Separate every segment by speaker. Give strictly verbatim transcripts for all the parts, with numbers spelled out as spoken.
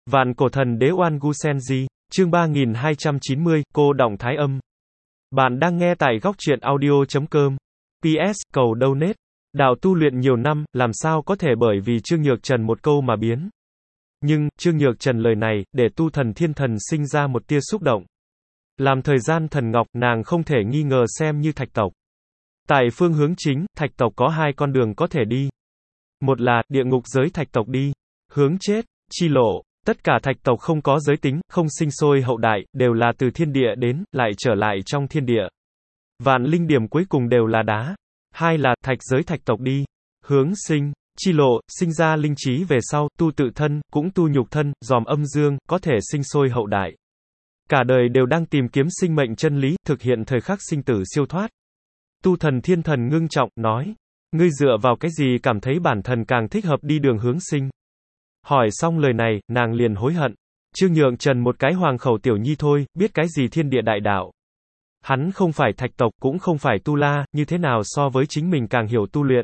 Speaker 1: Vạn cổ thần đế Oan Gu Senji, chương ba nghìn hai trăm chín mươi, cô đọng thái âm. Bạn đang nghe tại góc truyện audio chấm com. pê ét, cầu donate. Đạo tu luyện nhiều năm, làm sao có thể bởi vì Trương Nhược Trần một câu mà biến. Nhưng, Trương Nhược Trần lời này, để tu thần thiên thần sinh ra một tia xúc động. Làm thời gian thần ngọc, nàng không thể nghi ngờ xem như thạch tộc. Tại phương hướng chính, thạch tộc có hai con đường có thể đi. Một là, địa ngục giới thạch tộc đi. Hướng chết, chi lộ. Tất cả thạch tộc không có giới tính, không sinh sôi hậu đại, đều là từ thiên địa đến, lại trở lại trong thiên địa. Vạn linh điểm cuối cùng đều là đá. Hai là, thạch giới thạch tộc đi. Hướng sinh, chi lộ, sinh ra linh trí về sau, tu tự thân, cũng tu nhục thân, dòm âm dương, có thể sinh sôi hậu đại. Cả đời đều đang tìm kiếm sinh mệnh chân lý, thực hiện thời khắc sinh tử siêu thoát. Tu thần thiên thần ngưng trọng, nói. Ngươi dựa vào cái gì cảm thấy bản thân càng thích hợp đi đường hướng sinh? Hỏi xong lời này, nàng liền hối hận. Trương Nhượng Trần một cái hoàng khẩu tiểu nhi thôi, biết cái gì thiên địa đại đạo. Hắn không phải thạch tộc, cũng không phải tu la, như thế nào so với chính mình càng hiểu tu luyện.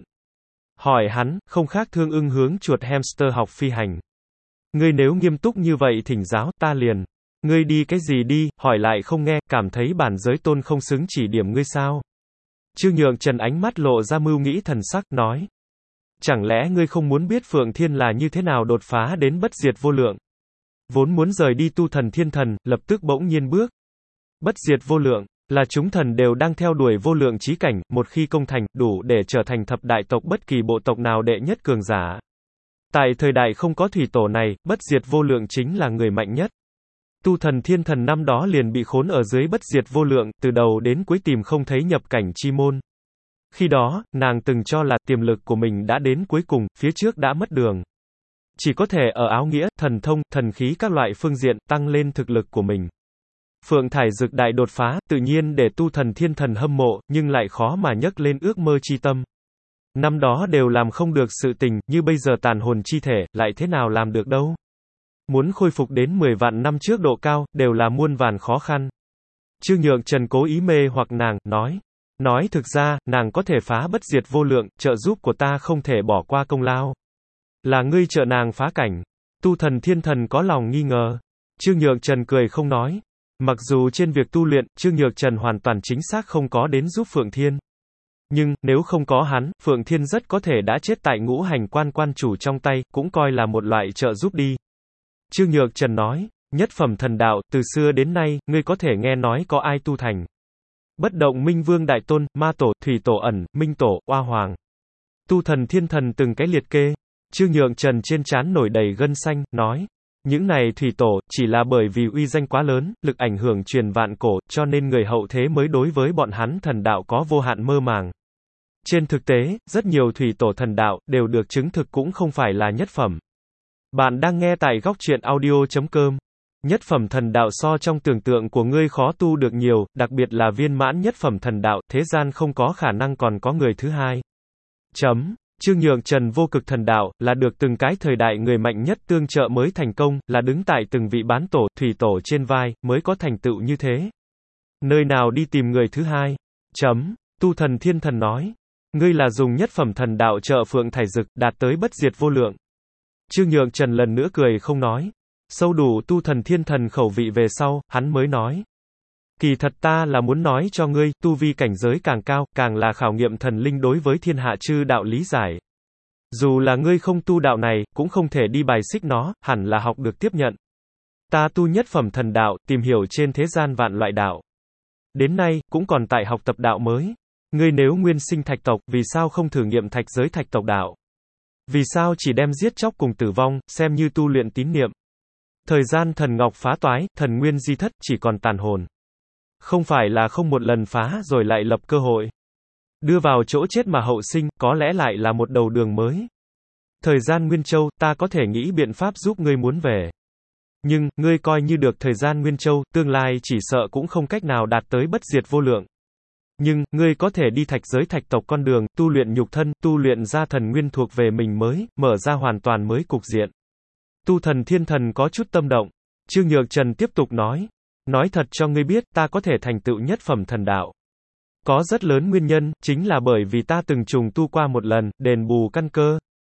Speaker 1: Hỏi hắn, không khác thương ưng hướng chuột hamster học phi hành. Ngươi nếu nghiêm túc như vậy thỉnh giáo, ta liền. Ngươi đi cái gì đi, hỏi lại không nghe, cảm thấy bản giới tôn không xứng chỉ điểm ngươi sao? Trương Nhượng Trần ánh mắt lộ ra mưu nghĩ thần sắc, nói. Chẳng lẽ ngươi không muốn biết Phượng Thiên là như thế nào đột phá đến bất diệt vô lượng? Vốn muốn rời đi tu thần thiên thần, lập tức bỗng nhiên bước. Bất diệt vô lượng, là chúng thần đều đang theo đuổi vô lượng chí cảnh, một khi công thành, đủ để trở thành thập đại tộc bất kỳ bộ tộc nào đệ nhất cường giả. Tại thời đại không có thủy tổ này, bất diệt vô lượng chính là người mạnh nhất. Tu thần thiên thần năm đó liền bị khốn ở dưới bất diệt vô lượng, từ đầu đến cuối tìm không thấy nhập cảnh chi môn. Khi đó, nàng từng cho là tiềm lực của mình đã đến cuối cùng, phía trước đã mất đường. Chỉ có thể ở áo nghĩa, thần thông, thần khí các loại phương diện, tăng lên thực lực của mình. Phượng Thải Dực đại đột phá, tự nhiên để tu thần thiên thần hâm mộ, nhưng lại khó mà nhấc lên ước mơ chi tâm. Năm đó đều làm không được sự tình, như bây giờ tàn hồn chi thể, lại thế nào làm được đâu. Muốn khôi phục đến mười vạn năm trước độ cao, đều là muôn vàn khó khăn. Trương Nhượng Trần cố ý mê hoặc nàng, nói. Nói thực ra, nàng có thể phá bất diệt vô lượng, trợ giúp của ta không thể bỏ qua công lao. Là ngươi trợ nàng phá cảnh. Tu thần thiên thần có lòng nghi ngờ. Trương Nhượng Trần cười không nói. Mặc dù trên việc tu luyện, Trương Nhược Trần hoàn toàn chính xác không có đến giúp Phượng Thiên. Nhưng, nếu không có hắn, Phượng Thiên rất có thể đã chết tại ngũ hành quan quan chủ trong tay, cũng coi là một loại trợ giúp đi. Trương Nhược Trần nói, nhất phẩm thần đạo, từ xưa đến nay, ngươi có thể nghe nói có ai tu thành. Bất động minh vương đại tôn, ma tổ, thủy tổ ẩn, minh tổ, oa hoàng. Tu thần thiên thần từng cái liệt kê. Trương Nhượng Trần trên trán nổi đầy gân xanh, nói. Những này thủy tổ, chỉ là bởi vì uy danh quá lớn, lực ảnh hưởng truyền vạn cổ, cho nên người hậu thế mới đối với bọn hắn thần đạo có vô hạn mơ màng. Trên thực tế, rất nhiều thủy tổ thần đạo, đều được chứng thực cũng không phải là nhất phẩm. Bạn đang nghe tại góc truyện audio chấm com. Nhất phẩm thần đạo so trong tưởng tượng của ngươi khó tu được nhiều, đặc biệt là viên mãn nhất phẩm thần đạo, thế gian không có khả năng còn có người thứ hai. Chấm. Trương Nhượng Trần vô cực thần đạo, là được từng cái thời đại người mạnh nhất tương trợ mới thành công, là đứng tại từng vị bán tổ, thủy tổ trên vai, mới có thành tựu như thế. Nơi nào đi tìm người thứ hai? Chấm. Tu thần thiên thần nói. Ngươi là dùng nhất phẩm thần đạo trợ Phượng Thải Dực, đạt tới bất diệt vô lượng. Trương Nhượng Trần lần nữa cười không nói. Sâu đủ tu thần thiên thần khẩu vị về sau, hắn mới nói. Kỳ thật ta là muốn nói cho ngươi, tu vi cảnh giới càng cao, càng là khảo nghiệm thần linh đối với thiên hạ chư đạo lý giải. Dù là ngươi không tu đạo này, cũng không thể đi bài xích nó, hẳn là học được tiếp nhận. Ta tu nhất phẩm thần đạo, tìm hiểu trên thế gian vạn loại đạo. Đến nay, cũng còn tại học tập đạo mới. Ngươi nếu nguyên sinh thạch tộc, vì sao không thử nghiệm thạch giới thạch tộc đạo? Vì sao chỉ đem giết chóc cùng tử vong, xem như tu luyện tín niệm? Thời gian thần ngọc phá toái, thần nguyên di thất, chỉ còn tàn hồn. Không phải là không một lần phá rồi lại lập cơ hội. Đưa vào chỗ chết mà hậu sinh, có lẽ lại là một đầu đường mới. Thời gian Nguyên Châu, ta có thể nghĩ biện pháp giúp ngươi muốn về. Nhưng, ngươi coi như được thời gian Nguyên Châu, tương lai chỉ sợ cũng không cách nào đạt tới bất diệt vô lượng. Nhưng, ngươi có thể đi thạch giới thạch tộc con đường, tu luyện nhục thân, tu luyện ra thần nguyên thuộc về mình mới, mở ra hoàn toàn mới cục diện. Tu thần thiên thần có chút tâm động. Trương Nhược Trần tiếp tục nói. Nói thật cho ngươi biết, ta có thể thành tựu nhất phẩm thần đạo. Có rất lớn nguyên nhân, chính là bởi vì ta từng trùng tu qua một lần, đền bù căn cơ.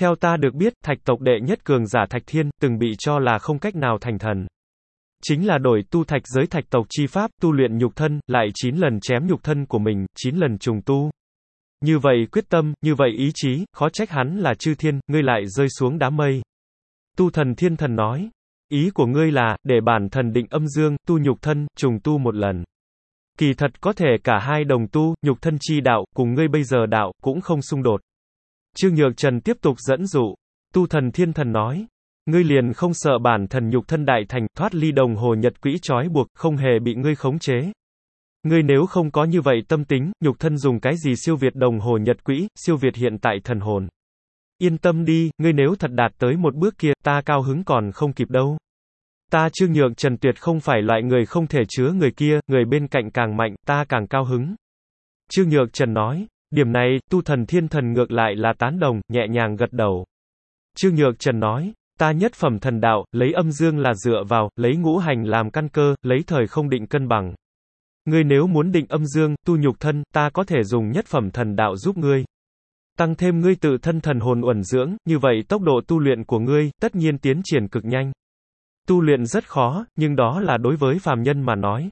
Speaker 1: Theo ta được biết, thạch tộc đệ nhất cường giả Thạch Thiên, từng bị cho là không cách nào thành thần. Chính là đổi tu thạch giới thạch tộc chi pháp, tu luyện nhục thân, lại chín lần chém nhục thân của mình, chín lần trùng tu. Như vậy quyết tâm, như vậy ý chí, khó trách hắn là chư thiên, ngươi lại rơi xuống đám mây. Tu Thần Thiên Thần nói, ý của ngươi là, để bản thần định âm dương, tu nhục thân, trùng tu một lần. Kỳ thật có thể cả hai đồng tu, nhục thân chi đạo, cùng ngươi bây giờ đạo, cũng không xung đột. Trương Nhược Trần tiếp tục dẫn dụ. Tu Thần Thiên Thần nói, ngươi liền không sợ bản thần nhục thân đại thành, thoát ly đồng hồ nhật quỹ trói buộc, không hề bị ngươi khống chế. Ngươi nếu không có như vậy tâm tính, nhục thân dùng cái gì siêu việt đồng hồ nhật quỹ, siêu việt hiện tại thần hồn. Yên tâm đi, ngươi nếu thật đạt tới một bước kia, ta cao hứng còn không kịp đâu. Ta Trương Nhược Trần tuyệt không phải loại người không thể chứa người kia, người bên cạnh càng mạnh, ta càng cao hứng. Trương Nhược Trần nói, điểm này, Tu Thần Thiên Thần ngược lại là tán đồng, nhẹ nhàng gật đầu. Trương Nhược Trần nói, ta nhất phẩm thần đạo, lấy âm dương là dựa vào, lấy ngũ hành làm căn cơ, lấy thời không định cân bằng. Ngươi nếu muốn định âm dương, tu nhục thân, ta có thể dùng nhất phẩm thần đạo giúp ngươi. Tăng thêm ngươi tự thân thần hồn uẩn dưỡng, như vậy tốc độ tu luyện của ngươi, tất nhiên tiến triển cực nhanh. Tu luyện rất khó, nhưng đó là đối với phàm nhân mà nói.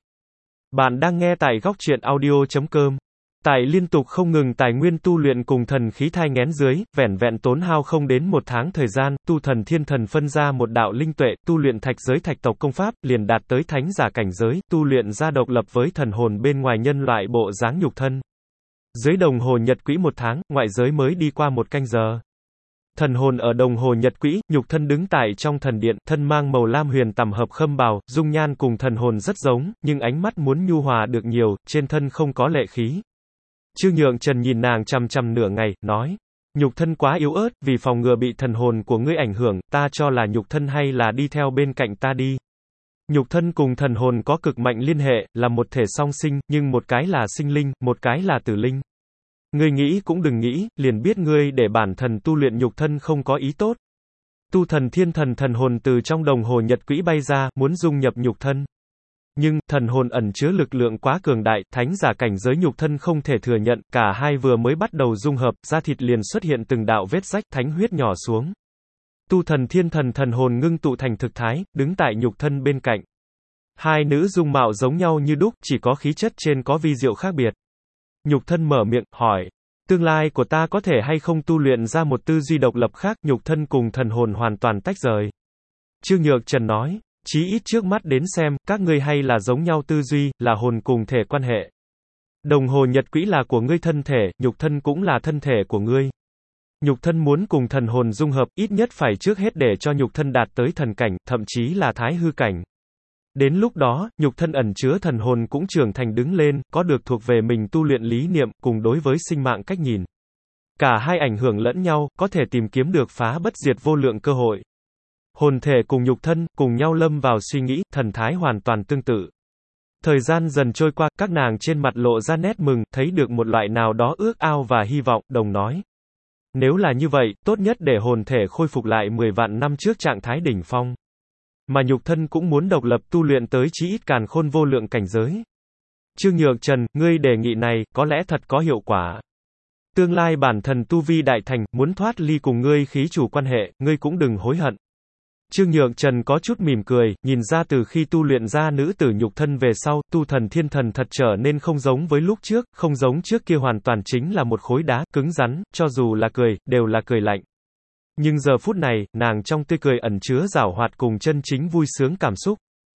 Speaker 1: Bạn đang nghe tại góc truyện audio chấm com. Tại liên tục không ngừng tài nguyên tu luyện cùng thần khí thai nghén dưới, vẻn vẹn tốn hao không đến một tháng thời gian, Tu Thần Thiên Thần phân ra một đạo linh tuệ, tu luyện thạch giới thạch tộc công pháp, liền đạt tới thánh giả cảnh giới, tu luyện ra độc lập với thần hồn bên ngoài nhân loại bộ dáng nhục thân. Dưới đồng hồ nhật quỹ một tháng, ngoại giới mới đi qua một canh giờ. Thần hồn ở đồng hồ nhật quỹ, nhục thân đứng tại trong thần điện, thân mang màu lam huyền tằm hợp khâm bào, dung nhan cùng thần hồn rất giống, nhưng ánh mắt muốn nhu hòa được nhiều, trên thân không có lệ khí. Trương Nhượng Trần nhìn nàng chằm chằm nửa ngày, nói, nhục thân quá yếu ớt, vì phòng ngừa bị thần hồn của ngươi ảnh hưởng, ta cho là nhục thân hay là đi theo bên cạnh ta đi. Nhục thân cùng thần hồn có cực mạnh liên hệ, là một thể song sinh, nhưng một cái là sinh linh, một cái là tử linh. Ngươi nghĩ cũng đừng nghĩ, liền biết ngươi để bản thần tu luyện nhục thân không có ý tốt. Tu Thần Thiên Thần thần hồn từ trong đồng hồ nhật quỹ bay ra, muốn dung nhập nhục thân. Nhưng, thần hồn ẩn chứa lực lượng quá cường đại, thánh giả cảnh giới nhục thân không thể thừa nhận, cả hai vừa mới bắt đầu dung hợp, da thịt liền xuất hiện từng đạo vết rách, thánh huyết nhỏ xuống. Tu Thần Thiên Thần thần hồn ngưng tụ thành thực thái, đứng tại nhục thân bên cạnh. Hai nữ dung mạo giống nhau như đúc, chỉ có khí chất trên có vi diệu khác biệt. Nhục thân mở miệng, hỏi, tương lai của ta có thể hay không tu luyện ra một tư duy độc lập khác, nhục thân cùng thần hồn hoàn toàn tách rời. Trương Nhược Trần nói, chí ít trước mắt đến xem, các ngươi hay là giống nhau tư duy, là hồn cùng thể quan hệ. Đồng hồ nhật quỹ là của ngươi thân thể, nhục thân cũng là thân thể của ngươi. Nhục thân muốn cùng thần hồn dung hợp, ít nhất phải trước hết để cho nhục thân đạt tới thần cảnh, thậm chí là thái hư cảnh. Đến lúc đó, nhục thân ẩn chứa thần hồn cũng trưởng thành đứng lên, có được thuộc về mình tu luyện lý niệm, cùng đối với sinh mạng cách nhìn. Cả hai ảnh hưởng lẫn nhau, có thể tìm kiếm được phá bất diệt vô lượng cơ hội. Hồn thể cùng nhục thân, cùng nhau lâm vào suy nghĩ, thần thái hoàn toàn tương tự. Thời gian dần trôi qua, các nàng trên mặt lộ ra nét mừng, thấy được một loại nào đó ước ao và hy vọng, đồng nói. Nếu là như vậy, tốt nhất để hồn thể khôi phục lại mười vạn năm trước trạng thái đỉnh phong. Mà nhục thân cũng muốn độc lập tu luyện tới chí ít càn khôn vô lượng cảnh giới. Trương Nhược Trần, ngươi đề nghị này, có lẽ thật có hiệu quả. Tương lai bản thần tu vi đại thành, muốn thoát ly cùng ngươi khí chủ quan hệ, ngươi cũng đừng hối hận. Trương Nhược Trần có chút mỉm cười, nhìn ra từ khi tu luyện ra nữ tử nhục thân về sau, Tu Thần Thiên Thần thật trở nên không giống với lúc trước, không giống trước kia hoàn toàn chính là một khối đá, cứng rắn, cho dù là cười, đều là cười lạnh. Nhưng giờ phút này, nàng trong tươi cười ẩn chứa giảo hoạt cùng chân chính vui sướng cảm xúc.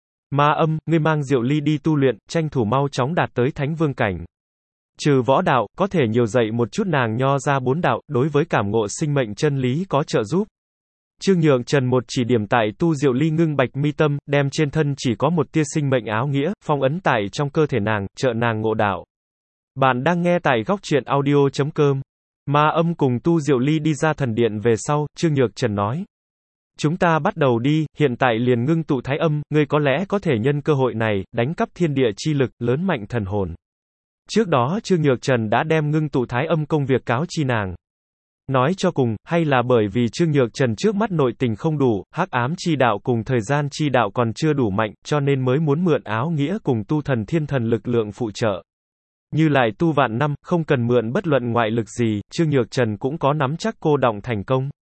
Speaker 1: Ma Âm, ngươi mang Diệu Ly đi tu luyện, tranh thủ mau chóng đạt tới thánh vương cảnh. Trừ võ đạo, có thể nhiều dạy một chút nàng nho ra bốn đạo, đối với cảm ngộ sinh mệnh chân lý có trợ giúp. Trương Nhượng Trần một chỉ điểm tại Tu Diệu Ly ngưng bạch mi tâm, đem trên thân chỉ có một tia sinh mệnh áo nghĩa, phong ấn tại trong cơ thể nàng, trợ nàng ngộ đạo. Bạn đang nghe tại góc truyện audio chấm com. Ma Âm cùng Tu Diệu Ly đi ra thần điện về sau, Trương Nhược Trần nói. Chúng ta bắt đầu đi, hiện tại liền ngưng tụ thái âm, ngươi có lẽ có thể nhân cơ hội này, đánh cắp thiên địa chi lực, lớn mạnh thần hồn. Trước đó Trương Nhược Trần đã đem ngưng tụ thái âm công việc cáo chi nàng. Nói cho cùng, hay là bởi vì Trương Nhược Trần trước mắt nội tình không đủ, hắc ám chi đạo cùng thời gian chi đạo còn chưa đủ mạnh, cho nên mới muốn mượn áo nghĩa cùng Tu Thần Thiên Thần lực lượng phụ trợ. Như lại tu vạn năm, không cần mượn bất luận ngoại lực gì, Trương Nhược Trần cũng có nắm chắc cô đọng thành công.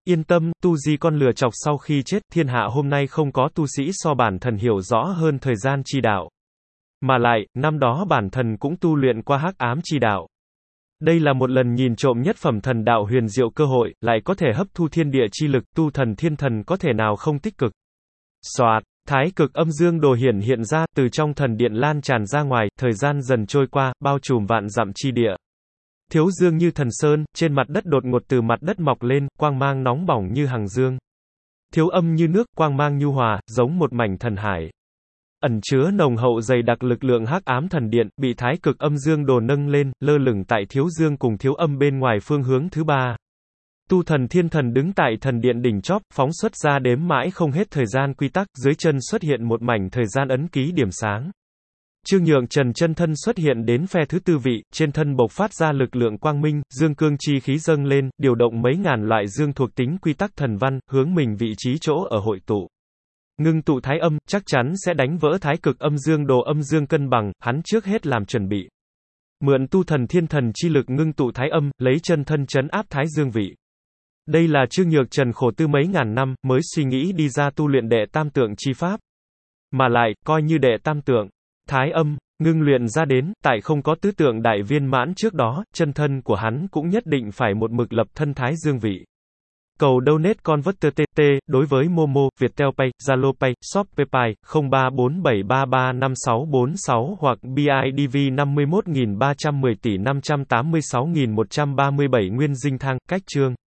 Speaker 1: Yên tâm, tu di con lừa chọc sau khi chết, thiên hạ hôm nay không có tu sĩ so bản thần hiểu rõ hơn thời gian chi đạo. Mà lại, năm đó bản thần cũng tu luyện qua hắc ám chi đạo. Đây là một lần nhìn trộm nhất phẩm thần đạo huyền diệu cơ hội, lại có thể hấp thu thiên địa chi lực, tu thần thiên thần có thể nào không tích cực. Soạt, thái cực âm dương đồ hiển hiện ra, từ trong thần điện lan tràn ra ngoài, thời gian dần trôi qua, bao trùm vạn dặm chi địa. Thiếu dương như thần sơn, trên mặt đất đột ngột từ mặt đất mọc lên, quang mang nóng bỏng như hằng dương. Thiếu âm như nước, quang mang nhu hòa, giống một mảnh thần hải. Ẩn chứa nồng hậu dày đặc lực lượng hắc ám thần điện, bị thái cực âm dương đồ nâng lên, lơ lửng tại thiếu dương cùng thiếu âm bên ngoài phương hướng thứ ba. Tu thần thiên thần đứng tại thần điện đỉnh chóp, phóng xuất ra đếm mãi không hết thời gian quy tắc, dưới chân xuất hiện một mảnh thời gian ấn ký điểm sáng. Trương Nhượng Trần chân thân xuất hiện đến phe thứ tư vị, trên thân bộc phát ra lực lượng quang minh, dương cương chi khí dâng lên, điều động mấy ngàn loại dương thuộc tính quy tắc thần văn, hướng mình vị trí chỗ ở hội tụ. Ngưng tụ thái âm, chắc chắn sẽ đánh vỡ thái cực âm dương đồ âm dương cân bằng, hắn trước hết làm chuẩn bị. Mượn tu thần thiên thần chi lực ngưng tụ thái âm, lấy chân thân trấn áp thái dương vị. Đây là Trương Nhược Trần khổ tư mấy ngàn năm, mới suy nghĩ đi ra tu luyện đệ tam tượng chi pháp. Mà lại, coi như đệ tam tượng, thái âm, ngưng luyện ra đến, tại không có tứ tượng đại viên mãn trước đó, chân thân của hắn cũng nhất định phải một mực lập thân thái dương vị. Cầu donate converter tê tê, đối với Momo, Viettel Pay, Zalo Pay, Shopee Pay, không ba bốn bảy ba ba năm sáu bốn sáu hoặc bê i đê vê năm mươi mốt nghìn ba trăm mười tỷ năm trăm tám mươi sáu nghìn một trăm ba mươi bảy Nguyên Dinh Thang, cách chương.